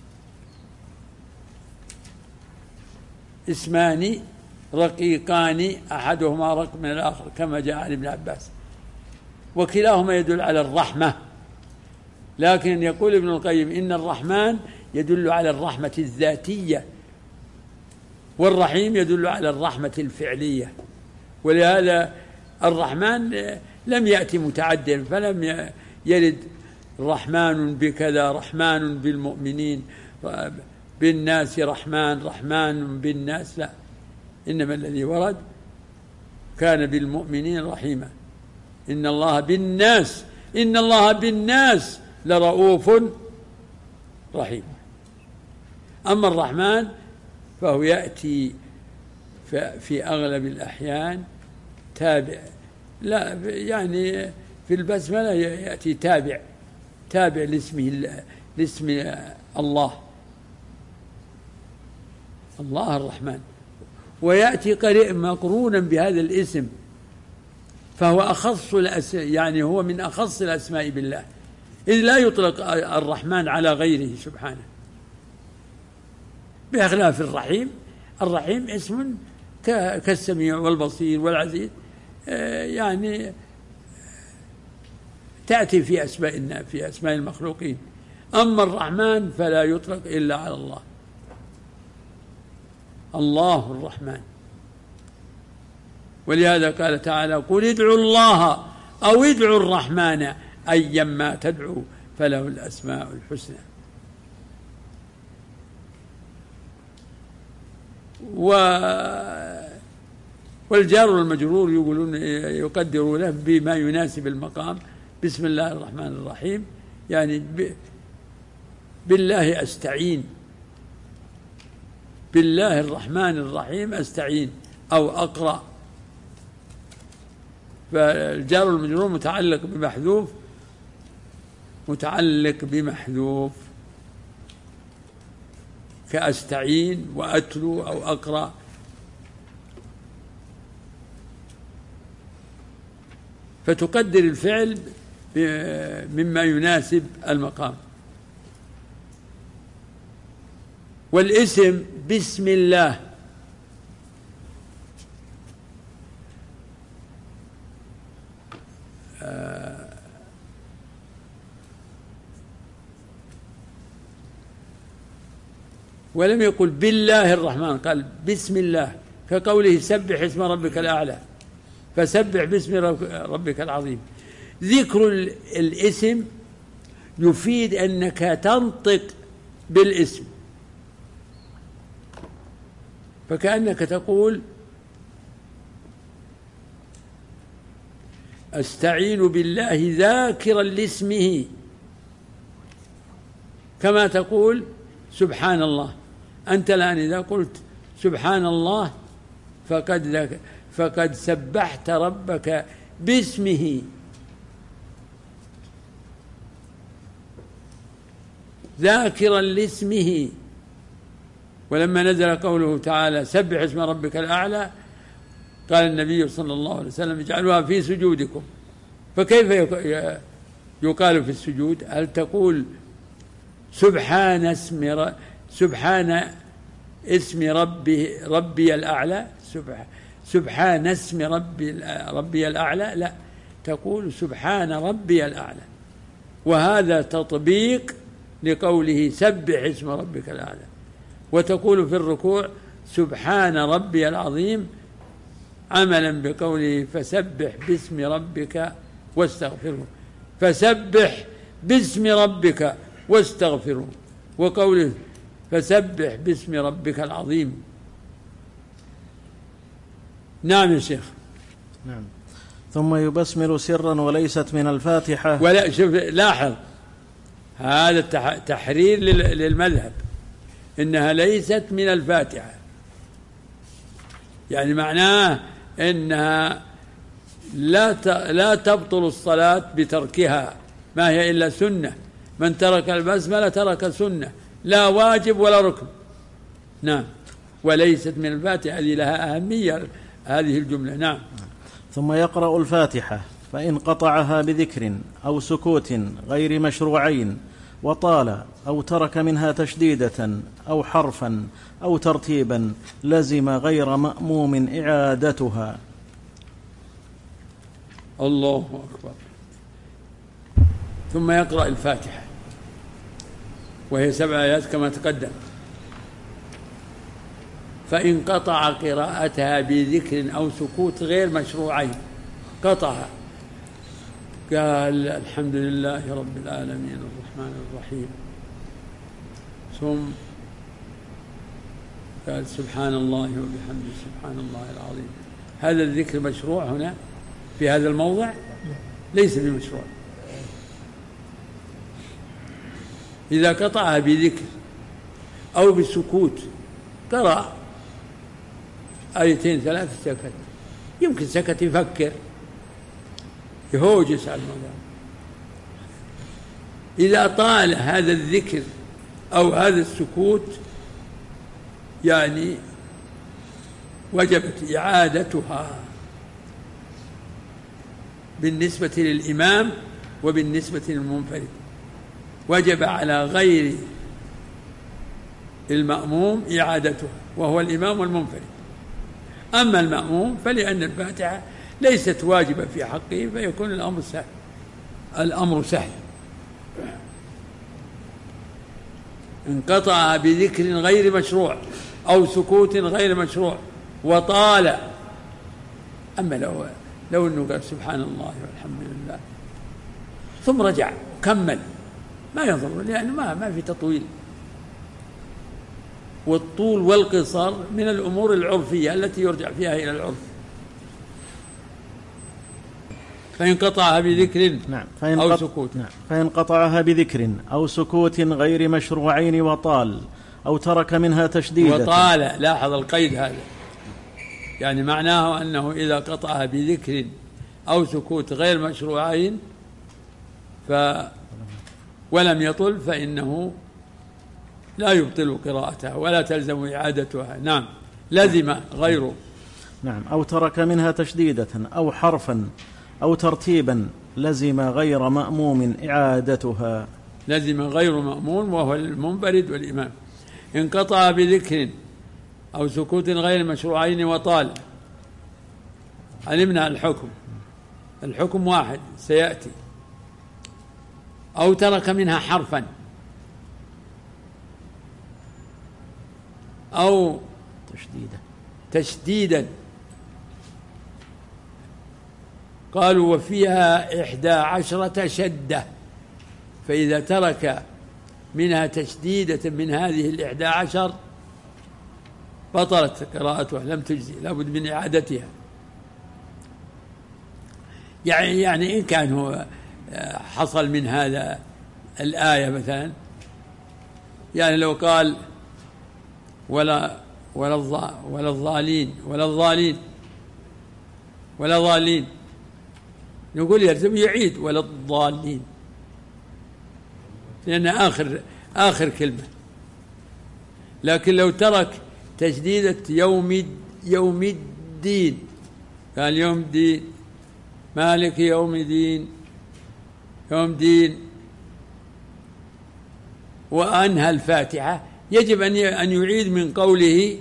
اسمان رقيقان أحدهما رق من الآخر كما جاء عن ابن عباس، وكلاهما يدل على الرحمة. لكن يقول ابن القيم إن الرحمن يدل على الرحمة الذاتية، والرحيم يدل على الرحمة الفعلية. ولهذا الرحمن لم يأتي متعدل، فلم يرد رحمن بكذا، رحمن بالمؤمنين، بالناس رحمن، رحمن بالناس، لا، إنما الذي ورد كان بالمؤمنين رحيما. إن الله بالناس إن الله بالناس لرؤوف رحيم. أما الرحمن فهو يأتي في أغلب الأحيان تابع، لا يعني في البسملة يأتي تابع تابع لاسمه لاسم الله الله الرحمن، ويأتي قريب مقرونا بهذا الاسم، فهو أخص يعني هو من أخص الأسماء بالله، إذ لا يطلق الرحمن على غيره سبحانه، بخلاف الرحيم. الرحيم اسم كالسميع والبصير والعزيز، يعني تأتي في أسماء في أسماء المخلوقين. أما الرحمن فلا يطلق إلا على الله، الله الرحمن. ولهذا قال تعالى: قل ادعوا الله أو ادعوا الرحمن أيما تدعوا فله الأسماء الحسنى. و والجار والمجرور يقولون يقدروا له بما يناسب المقام. بسم الله الرحمن الرحيم يعني ب... بالله أستعين، بالله الرحمن الرحيم أستعين أو أقرأ. فالجار والمجرور متعلق بمحذوف متعلق بمحذوف كأستعين وأتلو أو أقرأ. فتقدر الفعل مما يناسب المقام. والاسم بسم الله آه ولم يقل بالله الرحمن، قال بسم الله، كقوله سبح اسم ربك الأعلى، فسبح باسم ربك العظيم. ذكر الاسم يفيد أنك تنطق بالاسم، فكأنك تقول أستعين بالله ذاكرا لاسمه، كما تقول سبحان الله. أنت الآن إذا قلت سبحان الله فقد فقد سبحت ربك باسمه، ذاكرا لاسمه. ولما نزل قوله تعالى سبح اسم ربك الأعلى قال النبي صلى الله عليه وسلم اجعلوها في سجودكم. فكيف يقال في السجود؟ هل تقول سبحان اسم سبحان اسم ربي ربي الأعلى سبحان سبحان اسم ربي ربي الأعلى؟ لا، تقول سبحان ربي الأعلى. وهذا تطبيق لقوله سبح اسم ربك الأعلى. وتقول في الركوع سبحان ربي العظيم، عملا بقوله فسبح باسم ربك واستغفره، فسبح باسم ربك واستغفره، وقوله فسبح باسم ربك العظيم. نعم يا شيخ. نعم. ثم يبسمل سرا وليست من الفاتحة. ولا شوف، لاحظ هذا تحرير للمذهب إنها ليست من الفاتحة، يعني معناه إنها لا لا تبطل الصلاة بتركها، ما هي إلا سنة. من ترك البسملة ترك سنة، لا واجب ولا ركن. نعم. وليست من الفاتحة، هذه لها أهمية هذه الجملة. نعم. ثم يقرأ الفاتحة، فإن قطعها بذكر أو سكوت غير مشروعين وطال أو ترك منها تشديدة أو حرفا أو ترتيبا لزم غير مأموم إعادتها. الله أكبر. ثم يقرأ الفاتحة وهي سبع آيات كما تقدم، فإن قطع قراءتها بذكر أو سكوت غير مشروعين، قطعها، قال الحمد لله رب العالمين الرحمن الرحيم، ثم قال سبحان الله وبحمده سبحان الله العظيم. هذا الذكر مشروع هنا في هذا الموضع؟ ليس بمشروع. إذا قطعها بذكر أو بسكوت، قرأ آيتين ثلاثة سكت، يمكن سكت يفكر يهوجس على الموضوع. إذا طال هذا الذكر أو هذا السكوت يعني وجبت إعادتها بالنسبة للإمام وبالنسبة للمنفرد، وجب على غير المأموم إعادتها وهو الإمام والمنفرد. أما المأموم فلأن الفاتحة ليست واجبة في حقه فيكون الأمر سهل الأمر سهل انقطع بذكر غير مشروع أو سكوت غير مشروع وطال. أما لو لو أنه قال سبحان الله والحمد لله ثم رجع وكمل ما يضر، لأنه ما ما في تطويل. والطول والقصر من الأمور العرفية التي يرجع فيها إلى العرف. فإن قطعها بذكر نعم فإن أو قط... سكوت نعم فإن قطعها بذكر أو سكوت غير مشروعين وطال أو ترك منها تشديدا. وطال، لاحظ القيد هذا، يعني معناه أنه إذا قطعها بذكر أو سكوت غير مشروعين ف ولم يطل فإنه لا يبطل قراءتها ولا تلزم إعادتها. نعم لزم غيره. نعم أو ترك منها تشديدة أو حرفا أو ترتيبا لزم غير مأموم إعادتها. لزم غير مأموم وهو المنفرد والإمام. انقطع بذكر أو سكوت غير مشروعين وطال. علمنا الحكم الحكم واحد سيأتي. أو ترك منها حرفا أو تشديدا تشديدا. قالوا وفيها إحدى عشرة شدة، فإذا ترك منها تشديدة من هذه الإحدى عشر بطلت قراءتها لم تجزي، لابد من إعادتها. يعني يعني إن كان هو حصل من هذا الآية مثلا، يعني لو قال ولا ولا ولا الضالين ولا الضالين ولا ضالين، نقول يلزم يعيد ولا الضالين لأن آخر آخر كلمة. لكن لو ترك تشديدة يوم يوم الدين، قال يوم الدين مالك يوم الدين يوم دين وأنهى الفاتحة، يجب أن أن يعيد من قوله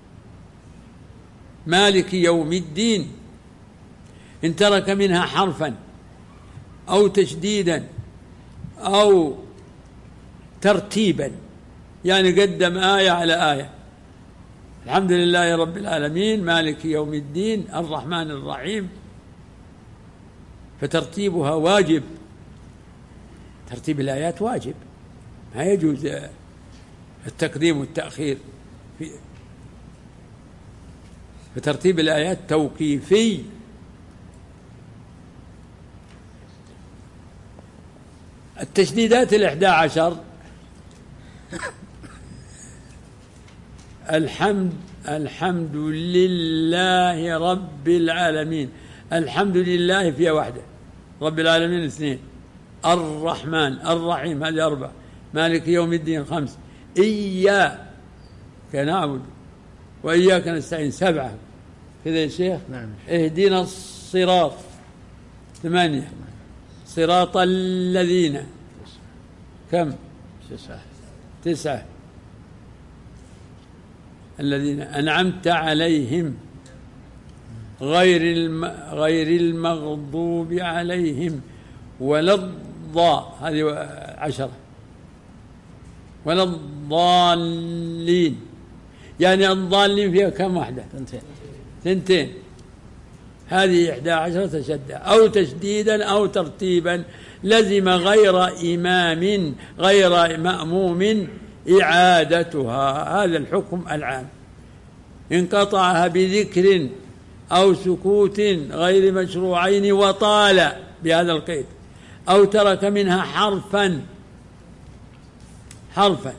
مالك يوم الدين. إن ترك منها حرفا أو تشديدا أو ترتيبا، يعني قدم آية على آية، الحمد لله رب العالمين مالك يوم الدين الرحمن الرحيم، فترتيبها واجب، ترتيب الآيات واجب، ما يجوز التقديم والتأخير في فترتيب الآيات توقيفي. التشديدات الإحدى عشر الحمد الحمد لله رب العالمين، الحمد لله فيها واحدة، رب العالمين اثنين، الرحمن الرحيم هذه أربعة، مالك يوم الدين خمس، إياك نعبد وإياك نستعين سبعة كذا يا شيخ. نعم. اهدنا الصراط ثمانية، صراط الذين كم تسعة تسعة الذين أنعمت عليهم غير الم... غير المغضوب عليهم ولا الضاء هذه عشرة ولا الضالين، يعني الضالين فيها كم واحدة؟ ثنتين ثنتين هذه إحدى عشرة شدة أو تشديدا أو ترتيبا لزم غير إمام غير مأموم إعادتها. هذا الحكم العام. انقطعها بذكر أو سكوت غير مشروعين وطال بهذا القيد، أو ترك منها حرفا حرفا.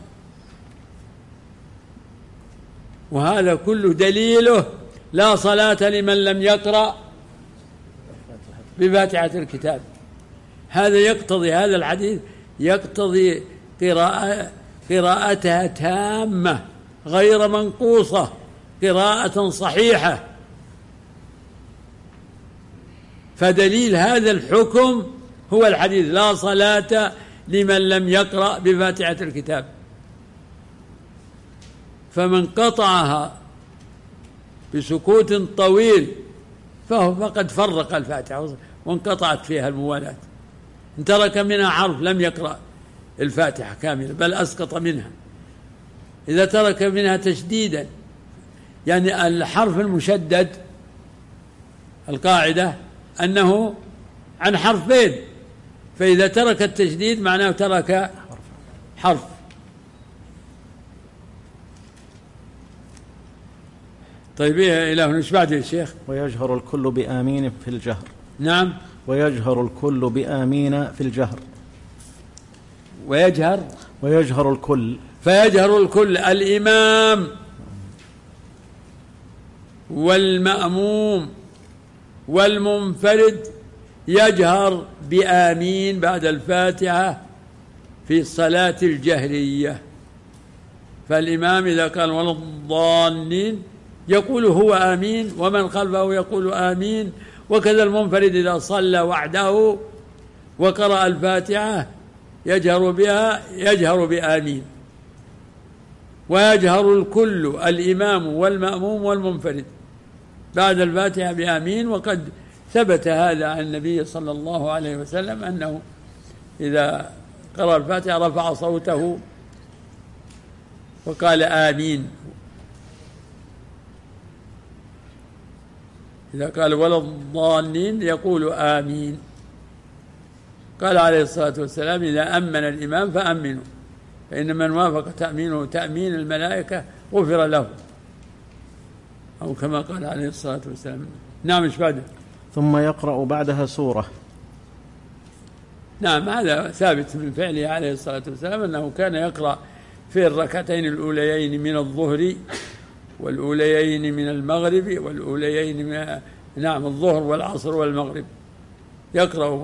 وهذا كله دليله لا صلاة لمن لم يقرأ بفاتحة الكتاب. هذا يقتضي، هذا الحديث يقتضي قراءة قراءتها تامة غير منقوصة، قراءة صحيحة. فدليل هذا الحكم هو الحديث لا صلاة لمن لم يقرأ بفاتحة الكتاب. فمن قطعها بسكوت طويل فهو فقد فرق الفاتحة وانقطعت فيها الموالاة. ان ترك منها حرف لم يقرأ الفاتحة كاملة بل أسقط منها. إذا ترك منها تشديدا، يعني الحرف المشدد القاعدة أنه عن حرفين، فإذا ترك التشديد معناه ترك حرف. طيب إيه إله إيش بعد يا شيخ؟ ويجهر الكل بآمين في الجهر. نعم. ويجهر الكل بآمين في الجهر. ويجهر ويجهر الكل فيجهر الكل، الإمام والمأموم والمنفرد يجهر بآمين بعد الفاتحة في الصلاة الجهرية. فالإمام إذا قال ولا الضالين يقول هو آمين، ومن خلفه يقول آمين، وكذا المنفرد إذا صلى وحده وقرأ الفاتحة يجهر بها يجهر بآمين. ويجهر الكل، الإمام والمأموم والمنفرد بعد الفاتحة بآمين. وقد ثبت هذا عن النبي صلى الله عليه وسلم أنه إذا قرأ الفاتحة رفع صوته وقال آمين. إذا قال ولا الضالين يقول آمين. قال عليه الصلاة والسلام إذا أمن الإمام فأمنوا، فإن من وافق تأمينه تأمين الملائكة غفر له، أو كما قال عليه الصلاة والسلام. نعم. إيش بعده؟ ثم يقرأ بعدها سورة. نعم، هذا ثابت من فعله عليه الصلاة والسلام أنه كان يقرأ في الركعتين الأوليين من الظهر والأوليين من المغرب والأوليين من نعم الظهر والعصر والمغرب يقرأ.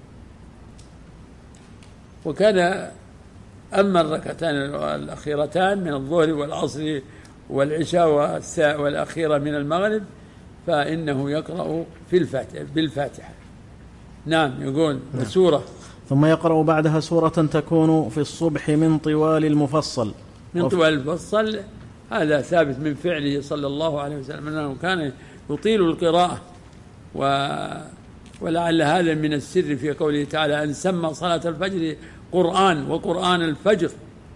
وكان أما الركعتان الأخيرتان من الظهر والعصر والعشاء والأخيرة من المغرب فإنه يقرأ في الفاتحة بالفاتحة. نعم. يقول نعم. سورة. ثم يقرأ بعدها سورة تكون في الصبح من طوال المفصل. من طوال المفصل هذا ثابت من فعله صلى الله عليه وسلم أنه كان يطيل القراءة، و ولعل هذا من السر في قوله تعالى أن سمى صلاة الفجر قرآن وقرآن الفجر.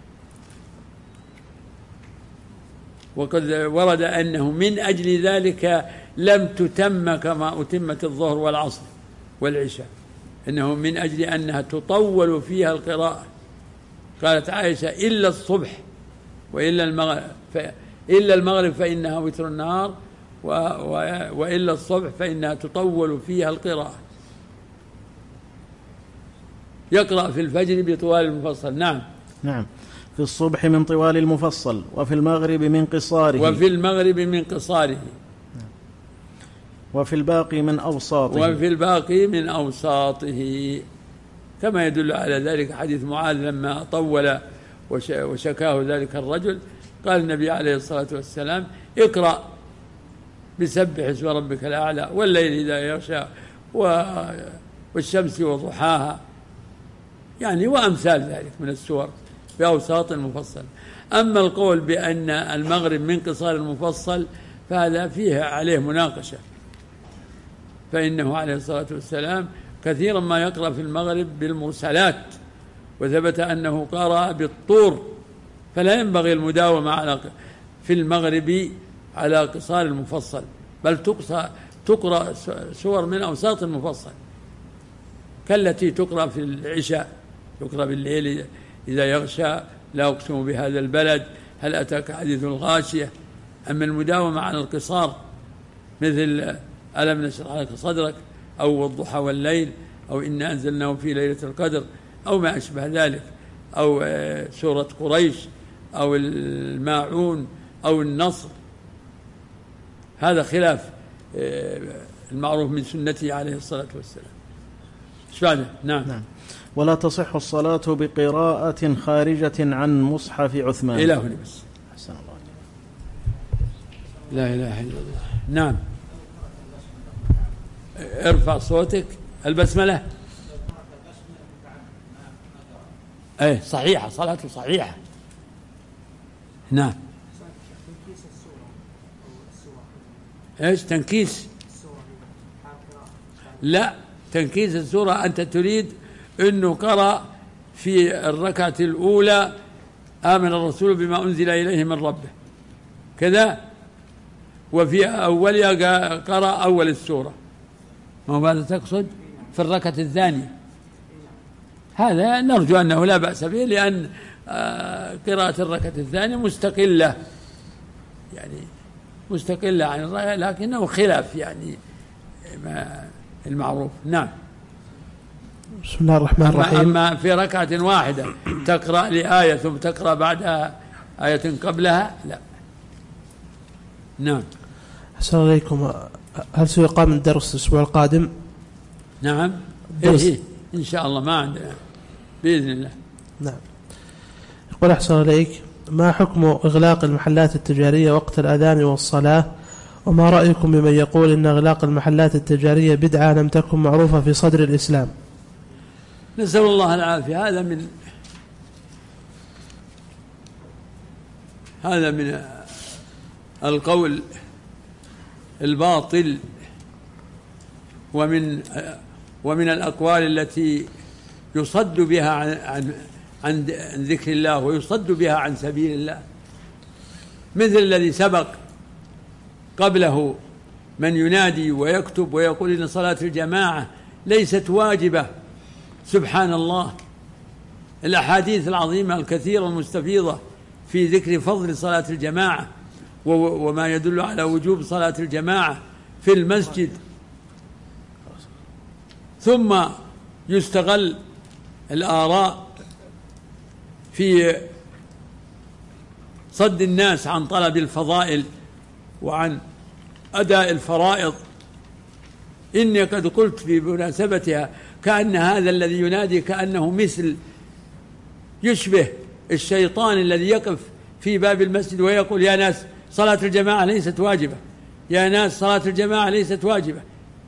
وقد ورد أنه من أجل ذلك لم تتم كما أتمت الظهر والعصر والعشاء، إنه من أجل أنها تطول فيها القراءة. قالت عائشة إلا الصبح وإلا المغرب إلا المغرب فإنها وتر النهار، وإلا الصبح فإنها تطول فيها القراءة. يقرأ في الفجر بطوال المفصل. نعم. نعم. في الصبح من طوال المفصل، وفي المغرب من قصاره، وفي المغرب من قصاره، وفي الباقي من أوساطه، وفي الباقي من أوساطه، كما يدل على ذلك حديث معاذ لما طول وشكاه ذلك الرجل قال النبي عليه الصلاة والسلام اقرأ بسبح اسم ربك الأعلى والليل إذا يغشى والشمس وضحاها، يعني وأمثال ذلك من السور بأوساط المفصل. أما القول بأن المغرب من قصار المفصل فهذا فيه عليه مناقشة، فإنه عليه الصلاة والسلام كثيرا ما يقرأ في المغرب بالمرسلات، وثبت أنه قرأ بالطور، فلا ينبغي المداومة على في المغرب على قصار المفصل، بل تقرأ سور من أوساط المفصل كالتي تقرأ في العشاء، تقرأ بالليل إذا يغشى، لا أقسم بهذا البلد، هل أتاك حديث الغاشية. أما المداومة على القصار مثل ألم نشرح لك صدرك، أو الضحى والليل، أو إنا أنزلناه في ليلة القدر، أو ما أشبه ذلك أو سورة قريش أو الماعون أو النصر، هذا خلاف المعروف من سنته عليه الصلاة والسلام. ايش بعده؟ نعم. نعم. ولا تصح الصلاة بقراءة خارجة عن مصحف عثمان. إلى هنا بس. أحسن الله. لا إله إلا الله. نعم. ارفع صوتك. البسملة. ايه صحيحة، صلاته صحيحة. نعم. ايش تنكيس؟ لا، تنكيس السورة أنت تريد أنه قرأ في الركعة الأولى آمن الرسول بما أنزل إليه من ربه كذا، وفي أولها قرأ أول السورة. ما ماذا تقصد؟ في الركعة الثانية. هذا نرجو أنه لا بأس به، لأن قراءة الركعة الثانية مستقلة، يعني مستقلة عن الركعة، لكنه خلاف يعني ما المعروف. نعم. بسم الله الرحمن الرحيم. أما في ركعة واحدة تقرأ لآية ثم تقرأ بعدها آية قبلها لا. نعم. السلام عليكم. هل سيقام الدرس الأسبوع القادم؟ نعم. إيه إيه إن شاء الله، ما عندنا بإذن الله. نعم. يقول أحسن عليك، ما حكم إغلاق المحلات التجارية وقت الأذان والصلاة؟ وما رأيكم بمن يقول إن إغلاق المحلات التجارية بدعة لم تكن معروفة في صدر الإسلام؟ نسأل الله العافية. هذا من هذا من القول الباطل، ومن ومن الأقوال التي يصد بها عن عن عن ذكر الله ويصد بها عن سبيل الله، مثل الذي سبق قبله من ينادي ويكتب ويقول إن صلاة الجماعة ليست واجبة. سبحان الله، الأحاديث العظيمة الكثيرة المستفيضة في ذكر فضل صلاة الجماعة وما يدل على وجوب صلاة الجماعة في المسجد، ثم يستغل الآراء في صد الناس عن طلب الفضائل وعن أداء الفرائض. إني قد قلت في مناسبتها كأن هذا الذي ينادي كأنه مثل يشبه الشيطان الذي يقف في باب المسجد ويقول يا ناس صلاة الجماعة ليست واجبة، يا ناس صلاة الجماعة ليست واجبة.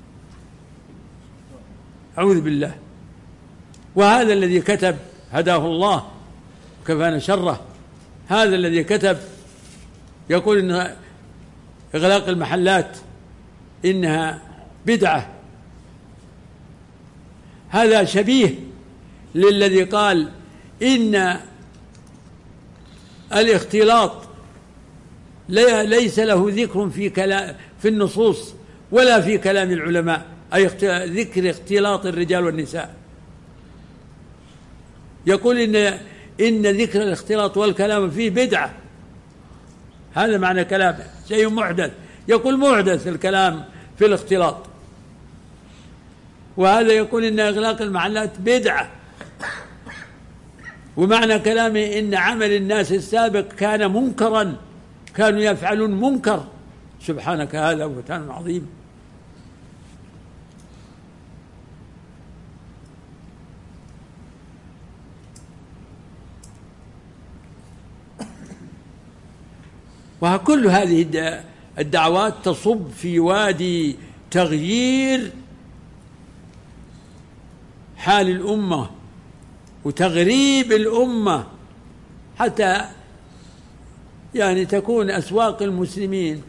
أعوذ بالله. وهذا الذي كتب هداه الله وكفانا شره، هذا الذي كتب يقول إن إغلاق المحلات إنها بدعة، هذا شبيه للذي قال إن الاختلاط ليس له ذكر في كلام في النصوص ولا في كلام العلماء، أي ذكر اختلاط الرجال والنساء. يقول إن إن ذكر الاختلاط والكلام فيه بدعة، هذا معنى كلامه، شيء محدث. يقول محدث الكلام في الاختلاط، وهذا يقول إن إغلاق المحلات بدعة. ومعنى كلامه إن عمل الناس السابق كان منكرا، كانوا يفعلون منكر. سبحانك، هذا بهتان عظيم. وكل هذه الدعوات تصب في وادي تغيير حال الأمة وتغريب الأمة، حتى يعني تكون أسواق المسلمين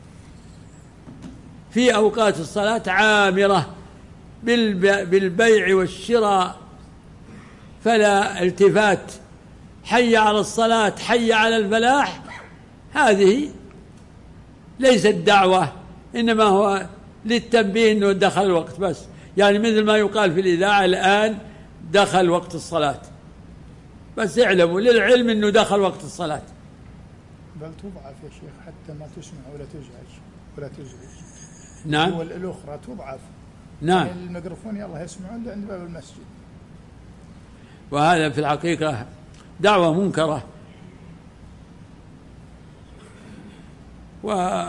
في أوقات الصلاة عامرة بالبيع والشراء، فلا التفات، حي على الصلاة، حي على الفلاح. هذه ليست دعوة، إنما هو للتنبيه أنه دخل الوقت بس، يعني مثل ما يقال في الإذاعة الآن دخل وقت الصلاة، بس اعلموا للعلم أنه دخل وقت الصلاة. بل تضعف يا شيخ حتى ما تسمع ولا تزعج ولا تزعج. نعم. والأخرى تضعف. نعم. يعني الميكروفون يلا يسمعون عند باب المسجد. وهذا في الحقيقة دعوة منكرة، و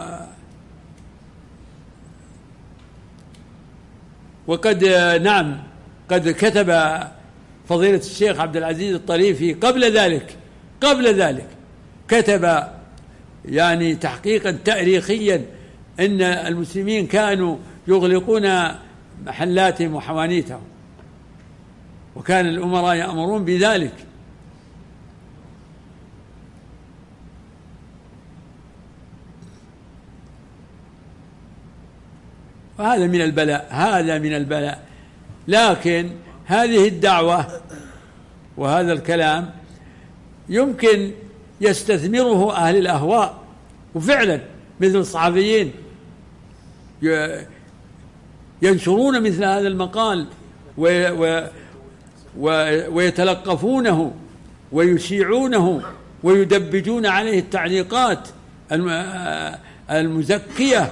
وقد نعم قد كتب فضيلة الشيخ عبد العزيز الطريفي قبل ذلك قبل ذلك كتب يعني تحقيقا تاريخيا أن المسلمين كانوا يغلقون محلاتهم وحوانيتهم، وكان الأمراء يأمرون بذلك. وهذا من البلاء هذا من البلاء لكن هذه الدعوة وهذا الكلام يمكن يستثمره أهل الأهواء، وفعلا مثل الصحفيين ينشرون مثل هذا المقال ويتلقفونه ويشيعونه ويدبجون عليه التعليقات المزكية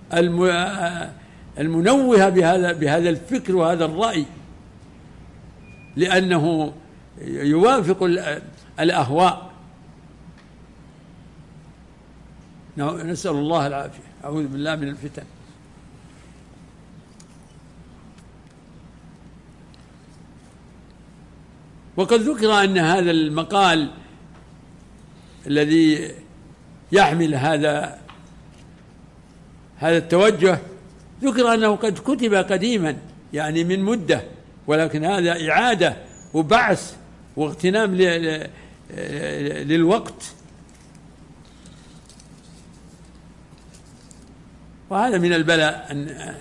المنوهة بهذا بهذا الفكر وهذا الرأي، لأنه يوافق الأهواء. نسأل الله العافية، أعوذ بالله من الفتن. وقد ذكر أن هذا المقال الذي يحمل هذا هذا التوجه ذكر أنه قد كتب قديما يعني من مدة، ولكن هذا إعادة وبعث واغتنام للوقت، وهذا من البلاء أن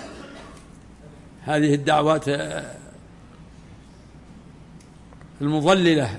هذه الدعوات المضللة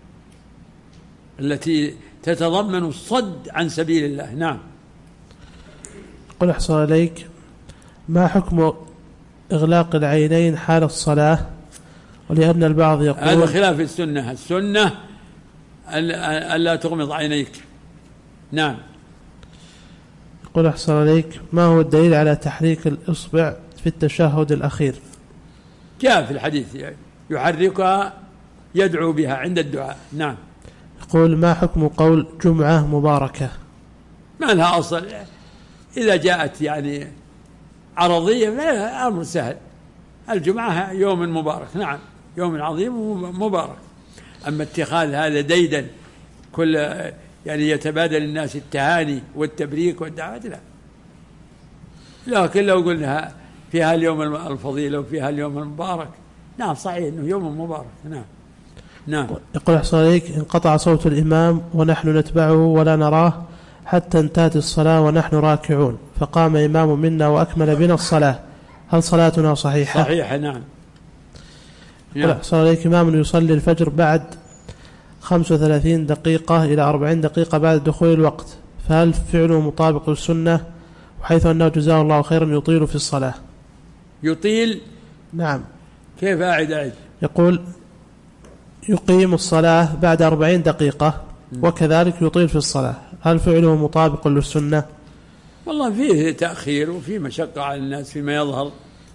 التي تتضمن الصد عن سبيل الله. نعم. قل أحسن عليك، ما حكم إغلاق العينين حال الصلاة؟ ولأن البعض يقول هذا خلاف السنة. السنة ألا تغمض عينيك. نعم. قل أحسن عليك، ما هو الدليل على تحريك الإصبع في التشهد الأخير؟ جاء في الحديث يعني يحركها يدعو بها عند الدعاء. نعم. يقول ما حكم قول جمعة مباركة؟ ما لها أصل، إذا جاءت يعني عرضية أمر سهل. الجمعة يوم مبارك، نعم يوم عظيم مبارك. أما اتخاذ هذا ديدا كل يعني يتبادل الناس التهاني والتبريك والدعوات، لا. لكن لو قلنا فيها اليوم الفضيل وفيها اليوم المبارك، نعم صحيح أنه يوم مبارك. نعم. نعم. يقول أحسن عليك، انقطع صوت الإمام ونحن نتبعه ولا نراه حتى انتهت الصلاة ونحن راكعون، فقام إمام منا وأكمل بنا الصلاة، هل صلاتنا صحيحة؟ صحيحة. نعم. يقول أحسن عليك، إمام يصلي الفجر بعد خمس وثلاثين دقيقة إلى أربعين دقيقة بعد دخول الوقت، فهل فعله مطابق للسنة؟ وحيث أنه جزاه الله خيرا يطيل في الصلاة. يطيل؟ نعم. كيف؟ أعد أعد. يقول يقيم الصلاة بعد أربعين دقيقة وكذلك يطيل في الصلاة، هل فعله مطابق للسنة؟ والله فيه تأخير وفيه مشقة على الناس فيما يظهر،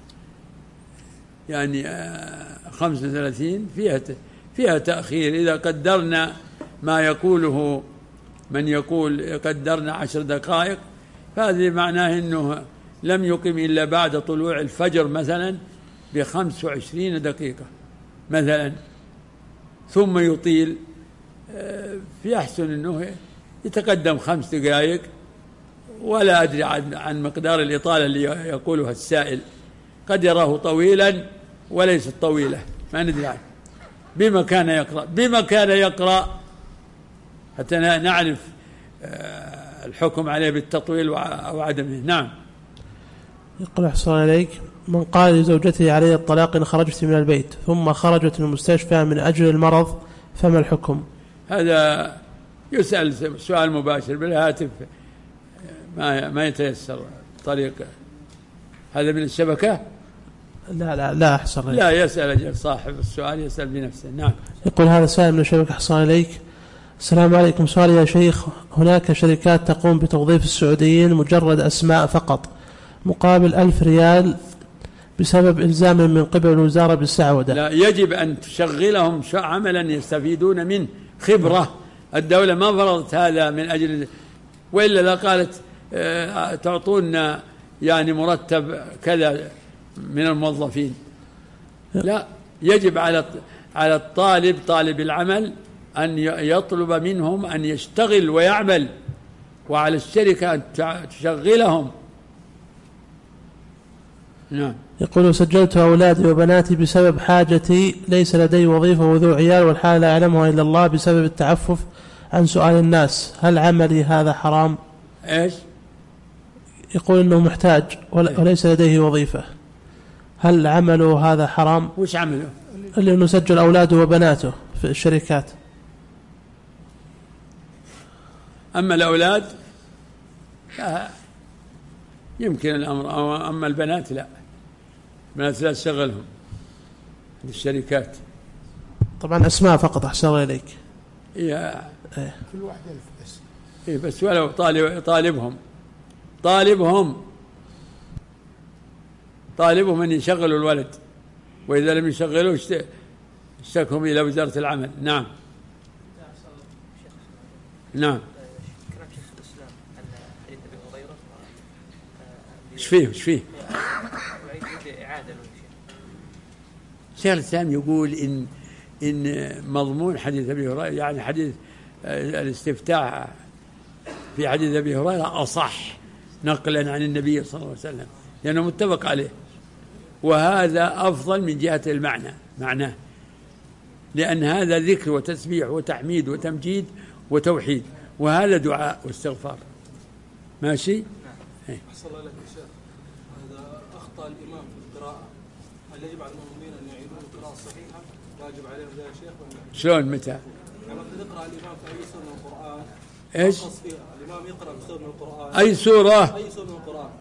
يعني خمسة وثلاثين فيها فيها تأخير. إذا قدرنا ما يقوله من يقول قدرنا عشر دقائق، فهذا معناه أنه لم يقم إلا بعد طلوع الفجر مثلا بخمس وعشرين دقيقة مثلا، ثم يطيل. في أحسن أنه يتقدم خمس دقائق، ولا أدري عن, عن مقدار الإطالة اللي يقولها السائل، قد يراه طويلا وليست طويلة، ما ندري عنه. بما كان يقرأ بما كان يقرأ حتى نعرف الحكم عليه بالتطويل أو عدمه. نعم. يقول أحسن عليك، من قال لزوجته عليه الطلاق إن خرجت من البيت ثم خرجت المستشفى من أجل المرض، فما الحكم؟ هذا يسأل سؤال مباشر بالهاتف، ما ما يتيسر طريقة. هذا من الشبكة؟ لا لا لا أحسن عليك. لا، يسأل أجل صاحب السؤال يسأل بنفسه. نعم. يقول هذا سائل من الشبكة، أحسن عليك، السلام عليكم، سؤال يا شيخ، هناك شركات تقوم بتوظيف السعوديين مجرد أسماء فقط مقابل ألف ريال بسبب إلزام من قبل الوزارة بالسعودة. لا، يجب أن تشغلهم عملا يستفيدون منه خبرة. الدولة ما فرضت هذا من أجل، وإلا لا قالت تعطونا يعني مرتب كذا من الموظفين. لا، يجب على على الطالب طالب العمل أن يطلب منهم أن يشتغل ويعمل، وعلى الشركة أن تشغلهم. نعم. يقول: سجلت أولادي وبناتي بسبب حاجتي، ليس لدي وظيفة وذو عيال، والحال لا يعلمها إلا الله، بسبب التعفف عن سؤال الناس. هل عملي هذا حرام؟ إيش؟ يقول إنه محتاج وليس لديه وظيفة، هل عمله هذا حرام؟ وش عمله؟ اللي إنه سجل أولاده وبناته في الشركات. أما الأولاد يمكن الأمر، أما البنات لا، البنات لا تشغلهم الشركات. طبعا أسماء فقط أحسن إليك. إيه. كل واحد ألف بس. إيه بس ولو طالب طالبهم طالبهم طالبهم أن يشغلوا الولد، وإذا لم يشغلوه اشتكهم إلى وزارة العمل. نعم. نعم. ايش فيه ايش فيه شيخ الإسلام يقول إن إن مضمون حديث أبي هريرة، يعني حديث الاستفتاح في حديث أبي هريرة أصح نقلا عن النبي صلى الله عليه وسلم، لأنه متفق عليه، وهذا أفضل من جهة المعنى معناه، لأن هذا ذكر وتسبيح وتحميد وتمجيد وتوحيد، وهذا دعاء واستغفار. ماشي. أحسن الله لك يا شيخ، هذا أخطأ الإمام في القراءة، هل يجب على المؤمنين أن يعيدون القراءة الصحيحة؟ واجب عليهم ذلك يا شيخ ولا؟ شلون متى؟ لما يقرأ الإمام في أي سورة من القرآن، إيش؟ الإمام يقرأ بسورة من القرآن، أي سورة؟ أي سورة من القرآن